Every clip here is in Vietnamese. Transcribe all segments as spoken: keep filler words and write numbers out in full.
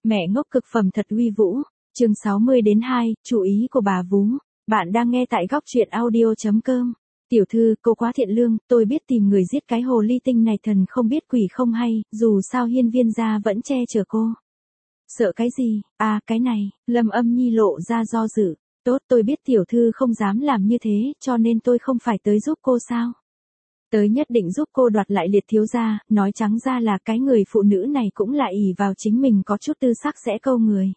Mẹ ngốc cực phẩm thật uy vũ, chương sáu mươi đến hai, chú ý của bà vú. Bạn đang nghe tại góc truyện audio chấm com. Tiểu thư, cô quá thiện lương, tôi biết tìm người giết cái hồ ly tinh này thần không biết quỷ không hay, dù sao hiên viên gia vẫn che chở cô. Sợ cái gì, à cái này, Lâm Âm Nhi lộ ra do dự. Tốt, tôi biết tiểu thư không dám làm như thế, cho nên tôi không phải tới giúp cô sao. Tới nhất định giúp cô đoạt lại Liệt thiếu gia, nói trắng ra là cái người phụ nữ này cũng lại ỷ vào chính mình có chút tư sắc sẽ câu người.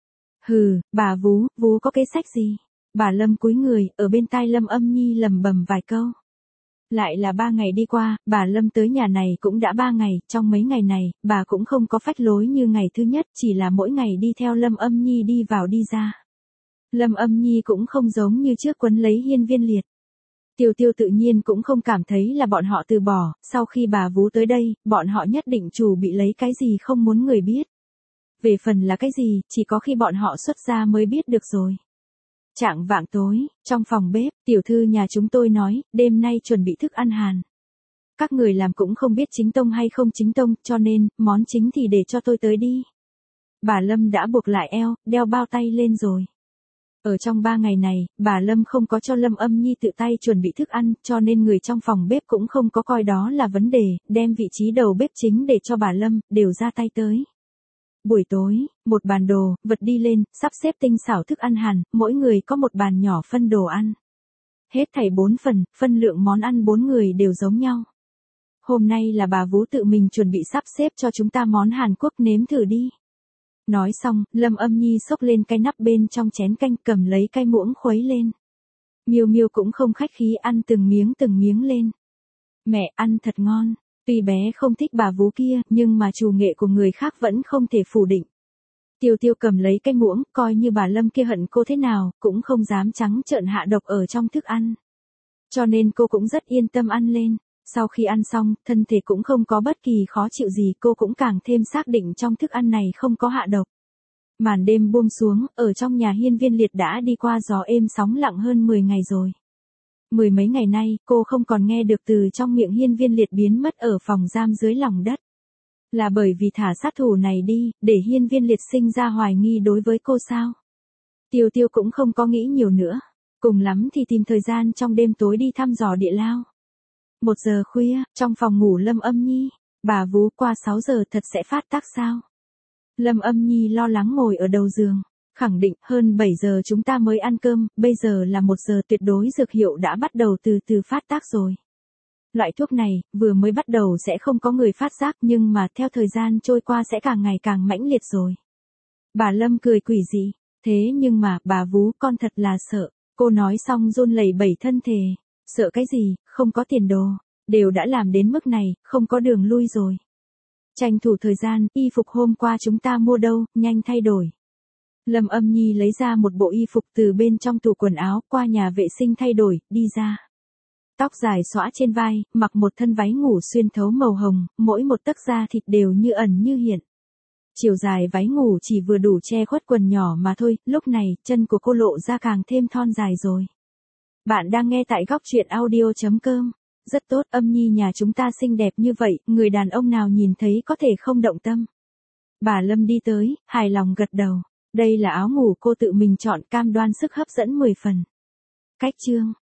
Hừ, bà vú, vú có kế sách gì? Bà Lâm cúi người, ở bên tai Lâm Âm Nhi lầm bầm vài câu. Lại là ba ngày đi qua, bà Lâm tới nhà này cũng đã ba ngày, trong mấy ngày này, bà cũng không có phách lối như ngày thứ nhất, chỉ là mỗi ngày đi theo Lâm Âm Nhi đi vào đi ra. Lâm Âm Nhi cũng không giống như trước quấn lấy hiên viên Liệt. Tiêu Tiêu tự nhiên cũng không cảm thấy là bọn họ từ bỏ, sau khi bà vú tới đây, bọn họ nhất định chủ bị lấy cái gì không muốn người biết. Về phần là cái gì, chỉ có khi bọn họ xuất ra mới biết được rồi. Chạng vạng tối, trong phòng bếp, tiểu thư nhà chúng tôi nói, đêm nay chuẩn bị thức ăn Hàn. Các người làm cũng không biết chính tông hay không chính tông, cho nên, món chính thì để cho tôi tới đi. Bà Lâm đã buộc lại eo, đeo bao tay lên rồi. Ở trong ba ngày này, bà Lâm không có cho Lâm Âm Nhi tự tay chuẩn bị thức ăn, cho nên người trong phòng bếp cũng không có coi đó là vấn đề, đem vị trí đầu bếp chính để cho bà Lâm, đều ra tay tới. Buổi tối, một bàn đồ, vật đi lên, sắp xếp tinh xảo thức ăn Hàn, mỗi người có một bàn nhỏ phân đồ ăn. Hết thảy bốn phần, phân lượng món ăn bốn người đều giống nhau. Hôm nay là bà vú tự mình chuẩn bị sắp xếp cho chúng ta món Hàn Quốc nếm thử đi. Nói xong, Lâm Âm Nhi xốc lên cái nắp bên trong chén canh cầm lấy cái muỗng khuấy lên. Miêu Miêu cũng không khách khí ăn từng miếng từng miếng lên. Mẹ ăn thật ngon, tuy bé không thích bà vú kia nhưng mà chủ nghệ của người khác vẫn không thể phủ định. Tiêu Tiêu cầm lấy cái muỗng coi như bà Lâm kia hận cô thế nào cũng không dám trắng trợn hạ độc ở trong thức ăn. Cho nên cô cũng rất yên tâm ăn lên. Sau khi ăn xong, thân thể cũng không có bất kỳ khó chịu gì, cô cũng càng thêm xác định trong thức ăn này không có hạ độc. Màn đêm buông xuống, ở trong nhà hiên viên Liệt đã đi qua gió êm sóng lặng hơn mười ngày rồi. Mười mấy ngày nay, cô không còn nghe được từ trong miệng hiên viên Liệt biến mất ở phòng giam dưới lòng đất. Là bởi vì thả sát thủ này đi, để hiên viên Liệt sinh ra hoài nghi đối với cô sao? Tiêu Tiêu cũng không có nghĩ nhiều nữa. Cùng lắm thì tìm thời gian trong đêm tối đi thăm dò địa lao. Một giờ khuya, trong phòng ngủ Lâm Âm Nhi, bà vú qua sáu giờ thật sẽ phát tác sao? Lâm Âm Nhi lo lắng ngồi ở đầu giường, khẳng định hơn bảy giờ chúng ta mới ăn cơm, bây giờ là một giờ tuyệt đối dược hiệu đã bắt đầu từ từ phát tác rồi. Loại thuốc này, vừa mới bắt đầu sẽ không có người phát giác nhưng mà theo thời gian trôi qua sẽ càng ngày càng mãnh liệt rồi. Bà Lâm cười quỷ dị, thế nhưng mà bà vú con thật là sợ, cô nói xong run lẩy bẩy thân thể. Sợ cái gì, không có tiền đồ, đều đã làm đến mức này, không có đường lui rồi. Tranh thủ thời gian, y phục hôm qua chúng ta mua đâu, nhanh thay đổi. Lâm Âm Nhi lấy ra một bộ y phục từ bên trong tủ quần áo, qua nhà vệ sinh thay đổi, đi ra. Tóc dài xõa trên vai, mặc một thân váy ngủ xuyên thấu màu hồng, mỗi một tấc da thịt đều như ẩn như hiện. Chiều dài váy ngủ chỉ vừa đủ che khuất quần nhỏ mà thôi, lúc này, chân của cô lộ ra càng thêm thon dài rồi. Bạn đang nghe tại góc truyện audio chấm com. Rất tốt, Âm Nhi nhà chúng ta xinh đẹp như vậy, người đàn ông nào nhìn thấy có thể không động tâm. Bà Lâm đi tới, hài lòng gật đầu. Đây là áo ngủ cô tự mình chọn, cam đoan sức hấp dẫn mười phần. Cách chương.